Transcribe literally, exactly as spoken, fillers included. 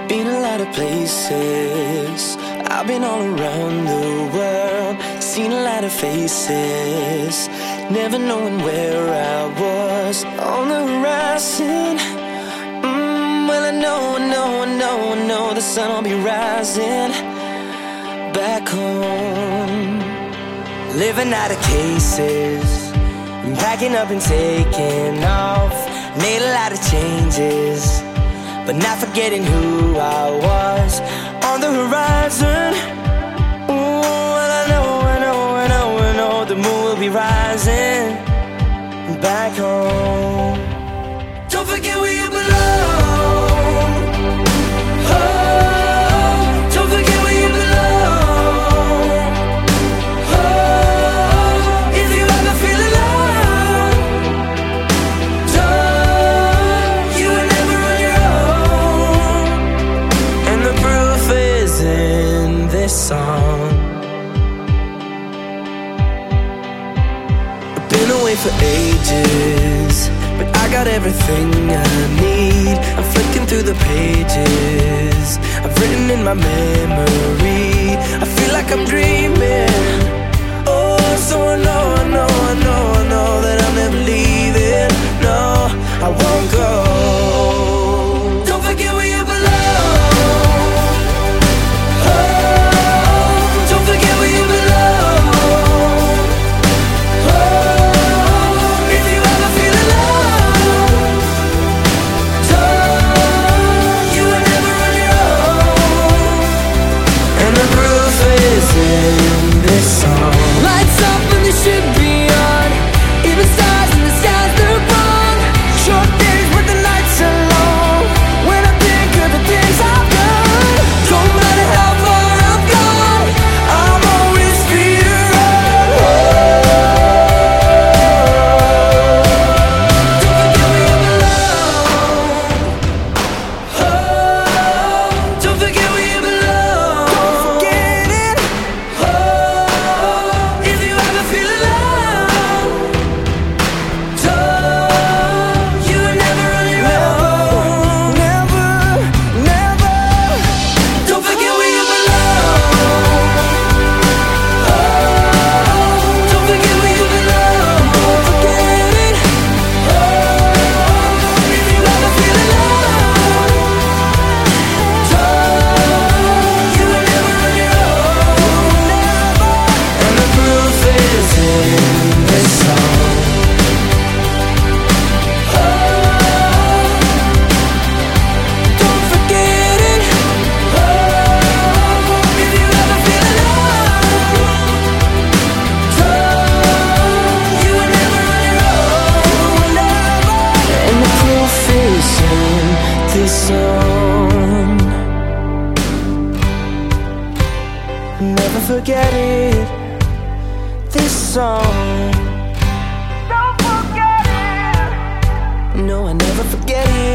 Been a lot of places, I've been all around the world, seen a lot of faces, never knowing where I was on the horizon. mm, Well, I know, I know, I know, I know the sun will be rising back home. Living out of cases, packing up and taking off. Made a lot of changes, but not forgetting who I was on the horizon. Ooh, well, I know, I know, I know, I know the moon will be rising back home. Don't forget where you belong. Oh, don't forget where you belong. Oh, if you ever feel alone, don't, you were never on your own. And the proof is in this song. I've been away for ages, but I got everything I need. I'm flicking through the pages I've written in my memory. I feel like I'm dreaming. Oh, so I know, I know, I know, I know that I'm never leaving. No, I won't go. Don't forget where you belong. Oh, don't forget where you belong. Oh, if you ever feel alone, don't, you were never on your own. And the proof is in this song. Lights up and they should be on, even stars in the skies, they're wrong. Short days with the nights are long, when I think of the things I've done. Don't matter how far I've gone, I'm always feeling right. Don't forget where you belong. Oh, don't forget where you belong. Don't forget it. Oh, if you ever feel alone, don't, you were never on your own. Never, never. Don't forget where you belong. Oh, don't forget where you belong. Don't forget it. Oh, if you ever feel alone, don't, you were never on your own. And the proof is in this song. Don't forget it. Oh, if you ever feel alone, don't, you were never on your own. And the proof is in this song. Never forget it. This song. Don't forget it. No, I never forget it.